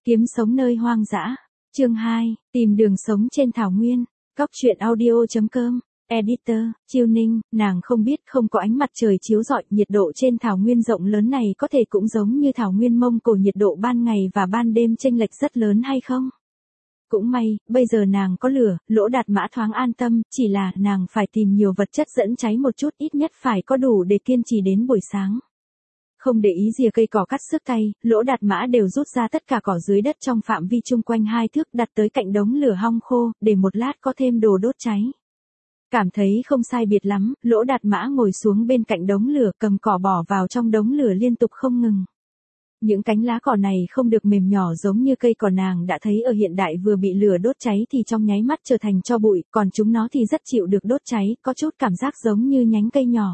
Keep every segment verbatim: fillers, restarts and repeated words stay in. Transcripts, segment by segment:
Kiếm sống nơi hoang dã. Chương hai, tìm đường sống trên thảo nguyên. Góc truyện audio.com. Editor, Chiêu Ninh, nàng không biết không có ánh mặt trời chiếu rọi, nhiệt độ trên thảo nguyên rộng lớn này có thể cũng giống như thảo nguyên Mông Cổ, nhiệt độ ban ngày và ban đêm chênh lệch rất lớn hay không? Cũng may, bây giờ nàng có lửa, Lỗ Đạt Mã thoáng an tâm, chỉ là nàng phải tìm nhiều vật chất dẫn cháy một chút, ít nhất phải có đủ để kiên trì đến buổi sáng. Không để ý rìa cây cỏ cắt sức tay, Lỗ Đạt Mã đều rút ra tất cả cỏ dưới đất trong phạm vi chung quanh hai thước, đặt tới cạnh đống lửa hong khô, để một lát có thêm đồ đốt cháy. Cảm thấy không sai biệt lắm, Lỗ Đạt Mã ngồi xuống bên cạnh đống lửa, cầm cỏ bỏ vào trong đống lửa liên tục không ngừng. Những cánh lá cỏ này không được mềm nhỏ giống như cây cỏ nàng đã thấy ở hiện đại, vừa bị lửa đốt cháy thì trong nháy mắt trở thành tro bụi, còn chúng nó thì rất chịu được đốt cháy, có chút cảm giác giống như nhánh cây nhỏ.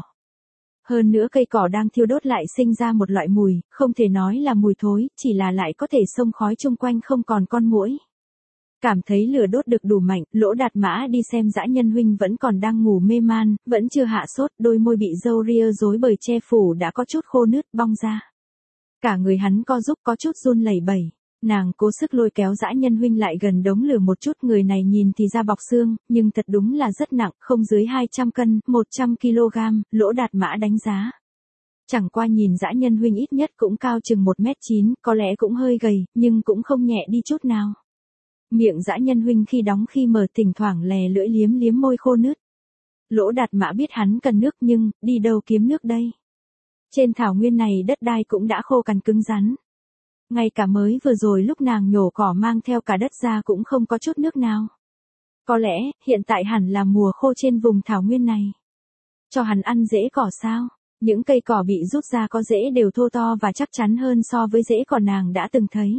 Hơn nữa cây cỏ đang thiêu đốt lại sinh ra một loại mùi, không thể nói là mùi thối, chỉ là lại có thể xông khói chung quanh không còn con muỗi. Cảm thấy lửa đốt được đủ mạnh, Lỗ Đạt Mã đi xem Dã Nhân huynh vẫn còn đang ngủ mê man, vẫn chưa hạ sốt, đôi môi bị râu ria rối bời che phủ đã có chút khô nứt bong ra. Cả người hắn co rúm có chút run lẩy bẩy. Nàng cố sức lôi kéo Dã Nhân huynh lại gần đống lửa một chút, người này nhìn thì da bọc xương, nhưng thật đúng là rất nặng, không dưới hai trăm cân, một trăm ki lô gam, Lỗ Đạt Mã đánh giá. Chẳng qua nhìn Dã Nhân huynh ít nhất cũng cao chừng một mét chín, có lẽ cũng hơi gầy, nhưng cũng không nhẹ đi chút nào. Miệng Dã Nhân huynh khi đóng khi mở, thỉnh thoảng lè lưỡi liếm liếm môi khô nứt. Lỗ Đạt Mã biết hắn cần nước nhưng, đi đâu kiếm nước đây? Trên thảo nguyên này đất đai cũng đã khô cằn cứng rắn. Ngay cả mới vừa rồi lúc nàng nhổ cỏ mang theo cả đất ra cũng không có chút nước nào. Có lẽ, hiện tại hẳn là mùa khô trên vùng thảo nguyên này. Cho hắn ăn rễ cỏ sao? Những cây cỏ bị rút ra có rễ đều thô to và chắc chắn hơn so với rễ cỏ nàng đã từng thấy.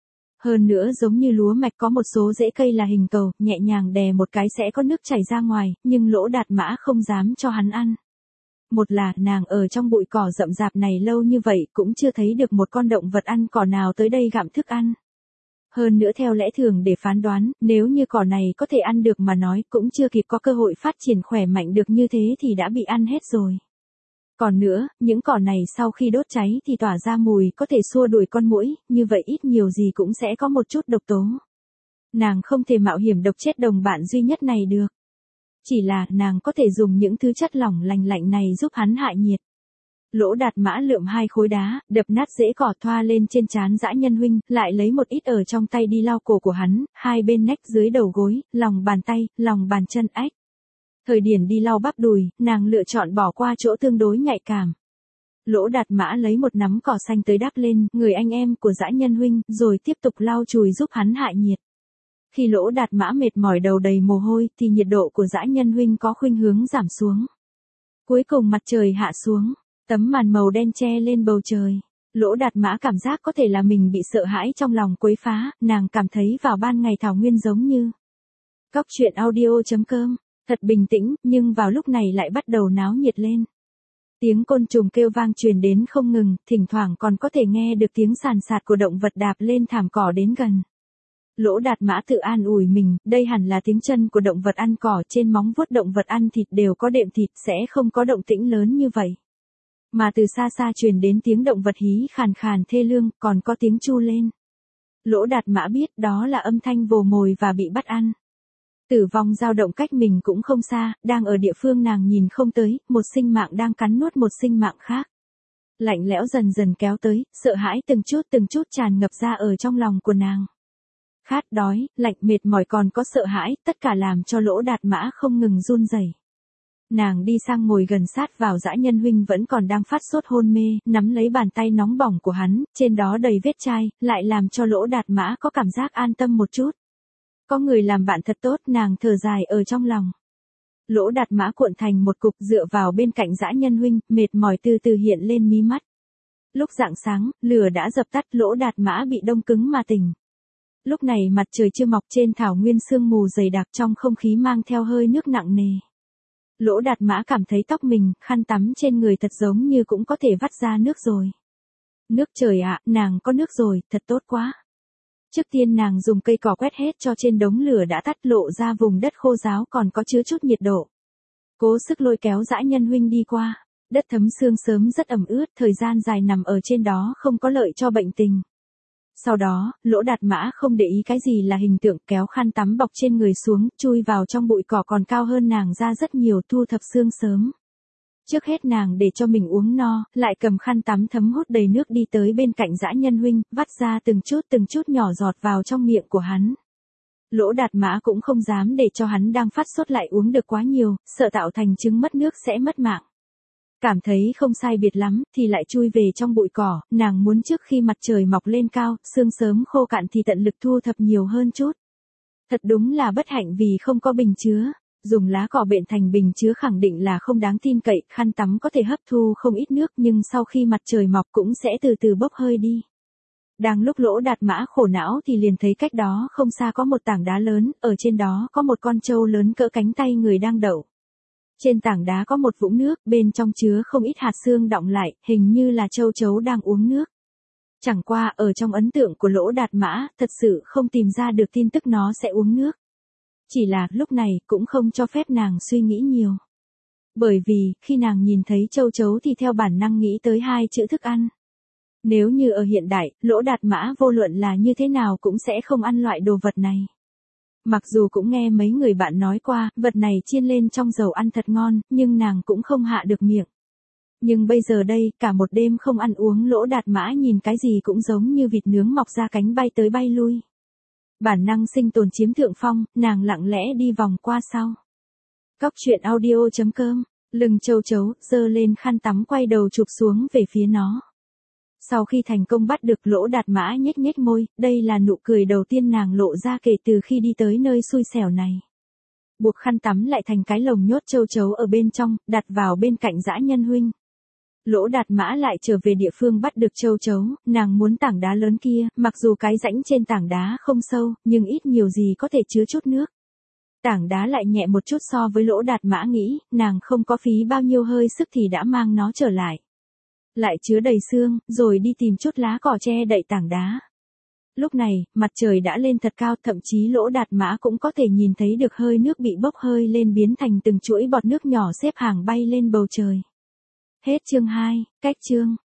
Hơn nữa giống như lúa mạch có một số rễ cây là hình cầu, nhẹ nhàng đè một cái sẽ có nước chảy ra ngoài, nhưng Lỗ Đạt Mã không dám cho hắn ăn. Một là nàng ở trong bụi cỏ rậm rạp này lâu như vậy cũng chưa thấy được một con động vật ăn cỏ nào tới đây gặm thức ăn. Hơn nữa theo lẽ thường để phán đoán, nếu như cỏ này có thể ăn được mà nói cũng chưa kịp có cơ hội phát triển khỏe mạnh được như thế thì đã bị ăn hết rồi. Còn nữa, những cỏ này sau khi đốt cháy thì tỏa ra mùi có thể xua đuổi con muỗi, như vậy ít nhiều gì cũng sẽ có một chút độc tố. Nàng không thể mạo hiểm độc chết đồng bạn duy nhất này được. Chỉ là nàng có thể dùng những thứ chất lỏng lành lạnh này giúp hắn hạ nhiệt. Lỗ Đạt Mã lượm hai khối đá, đập nát rễ cỏ thoa lên trên trán Dã Nhân huynh, lại lấy một ít ở trong tay đi lau cổ của hắn, hai bên nách dưới đầu gối, lòng bàn tay, lòng bàn chân ách. Thời điểm đi lau bắp đùi, nàng lựa chọn bỏ qua chỗ tương đối nhạy cảm. Lỗ Đạt Mã lấy một nắm cỏ xanh tới đắp lên người anh em của Dã Nhân huynh, rồi tiếp tục lau chùi giúp hắn hạ nhiệt. Khi Lỗ Đạt Mã mệt mỏi đầu đầy mồ hôi thì nhiệt độ của Dã Nhân huynh có khuynh hướng giảm xuống. Cuối cùng mặt trời hạ xuống, tấm màn màu đen che lên bầu trời. Lỗ Đạt Mã cảm giác có thể là mình bị sợ hãi trong lòng quấy phá, nàng cảm thấy vào ban ngày thảo nguyên giống như. Góc truyện audio.com, thật bình tĩnh, nhưng vào lúc này lại bắt đầu náo nhiệt lên. Tiếng côn trùng kêu vang truyền đến không ngừng, thỉnh thoảng còn có thể nghe được tiếng sàn sạt của động vật đạp lên thảm cỏ đến gần. Lỗ Đạt Mã tự an ủi mình, đây hẳn là tiếng chân của động vật ăn cỏ, trên móng vuốt động vật ăn thịt đều có đệm thịt, sẽ không có động tĩnh lớn như vậy. Mà từ xa xa truyền đến tiếng động vật hí khàn khàn thê lương, còn có tiếng chu lên. Lỗ Đạt Mã biết đó là âm thanh vồ mồi và bị bắt ăn. Tử vong dao động cách mình cũng không xa, đang ở địa phương nàng nhìn không tới, một sinh mạng đang cắn nuốt một sinh mạng khác. Lạnh lẽo dần dần kéo tới, sợ hãi từng chút từng chút tràn ngập ra ở trong lòng của nàng. Khát, đói, lạnh, mệt mỏi còn có sợ hãi, tất cả làm cho Lỗ Đạt Mã không ngừng run rẩy. Nàng đi sang ngồi gần sát vào Dã Nhân huynh vẫn còn đang phát sốt hôn mê, nắm lấy bàn tay nóng bỏng của hắn, trên đó đầy vết chai, lại làm cho Lỗ Đạt Mã có cảm giác an tâm một chút. Có người làm bạn thật tốt, nàng thở dài ở trong lòng. Lỗ Đạt Mã cuộn thành một cục dựa vào bên cạnh Dã Nhân huynh, mệt mỏi từ từ hiện lên mí mắt. Lúc rạng sáng, lửa đã dập tắt, Lỗ Đạt Mã bị đông cứng mà tỉnh. Lúc này mặt trời chưa mọc, trên thảo nguyên sương mù dày đặc, trong không khí mang theo hơi nước nặng nề. Lỗ Đạt Mã cảm thấy tóc mình, khăn tắm trên người thật giống như cũng có thể vắt ra nước rồi. Nước trời ạ, nàng có nước rồi, thật tốt quá. Trước tiên nàng dùng cây cỏ quét hết cho trên đống lửa đã tắt, lộ ra vùng đất khô ráo còn có chứa chút nhiệt độ. Cố sức lôi kéo Dã Nhân huynh đi qua. Đất thấm sương sớm rất ẩm ướt, thời gian dài nằm ở trên đó không có lợi cho bệnh tình. Sau đó, Lỗ Đạt Mã không để ý cái gì là hình tượng, kéo khăn tắm bọc trên người xuống, chui vào trong bụi cỏ còn cao hơn nàng ra rất nhiều, thu thập xương sớm. Trước hết nàng để cho mình uống no, lại cầm khăn tắm thấm hút đầy nước đi tới bên cạnh Dã Nhân huynh, vắt ra từng chút từng chút nhỏ giọt vào trong miệng của hắn. Lỗ Đạt Mã cũng không dám để cho hắn đang phát sốt lại uống được quá nhiều, sợ tạo thành chứng mất nước sẽ mất mạng. Cảm thấy không sai biệt lắm, thì lại chui về trong bụi cỏ, nàng muốn trước khi mặt trời mọc lên cao, sương sớm khô cạn thì tận lực thu thập nhiều hơn chút. Thật đúng là bất hạnh vì không có bình chứa. Dùng lá cỏ bện thành bình chứa khẳng định là không đáng tin cậy, khăn tắm có thể hấp thu không ít nước nhưng sau khi mặt trời mọc cũng sẽ từ từ bốc hơi đi. Đang lúc Lỗ Đạt Mã khổ não thì liền thấy cách đó không xa có một tảng đá lớn, ở trên đó có một con trâu lớn cỡ cánh tay người đang đậu. Trên tảng đá có một vũng nước, bên trong chứa không ít hạt xương đọng lại, hình như là trâu chấu đang uống nước. Chẳng qua ở trong ấn tượng của Lỗ Đạt Mã, thật sự không tìm ra được tin tức nó sẽ uống nước. Chỉ là lúc này cũng không cho phép nàng suy nghĩ nhiều. Bởi vì, khi nàng nhìn thấy trâu chấu thì theo bản năng nghĩ tới hai chữ thức ăn. Nếu như ở hiện đại, Lỗ Đạt Mã vô luận là như thế nào cũng sẽ không ăn loại đồ vật này. Mặc dù cũng nghe mấy người bạn nói qua, vật này chiên lên trong dầu ăn thật ngon, nhưng nàng cũng không hạ được miệng. Nhưng bây giờ đây, cả một đêm không ăn uống, Lỗ Đạt Mã nhìn cái gì cũng giống như vịt nướng mọc ra cánh bay tới bay lui. Bản năng sinh tồn chiếm thượng phong, nàng lặng lẽ đi vòng qua sau. Cóc truyện audio chấm com, lưng châu chấu, giơ lên khăn tắm quay đầu chụp xuống về phía nó. Sau khi thành công bắt được, Lỗ Đạt Mã nhếch nhếch môi, đây là nụ cười đầu tiên nàng lộ ra kể từ khi đi tới nơi xui xẻo này. Buộc khăn tắm lại thành cái lồng nhốt châu chấu ở bên trong, đặt vào bên cạnh Dã Nhân huynh. Lỗ Đạt Mã lại trở về địa phương bắt được châu chấu, nàng muốn tảng đá lớn kia, mặc dù cái rãnh trên tảng đá không sâu, nhưng ít nhiều gì có thể chứa chút nước. Tảng đá lại nhẹ một chút so với Lỗ Đạt Mã nghĩ, nàng không có phí bao nhiêu hơi sức thì đã mang nó trở lại. Lại chứa đầy xương, rồi đi tìm chút lá cỏ che đậy tảng đá. Lúc này, mặt trời đã lên thật cao, thậm chí Lỗ Đạt Mã cũng có thể nhìn thấy được hơi nước bị bốc hơi lên biến thành từng chuỗi bọt nước nhỏ xếp hàng bay lên bầu trời. Hết chương hai, cách chương.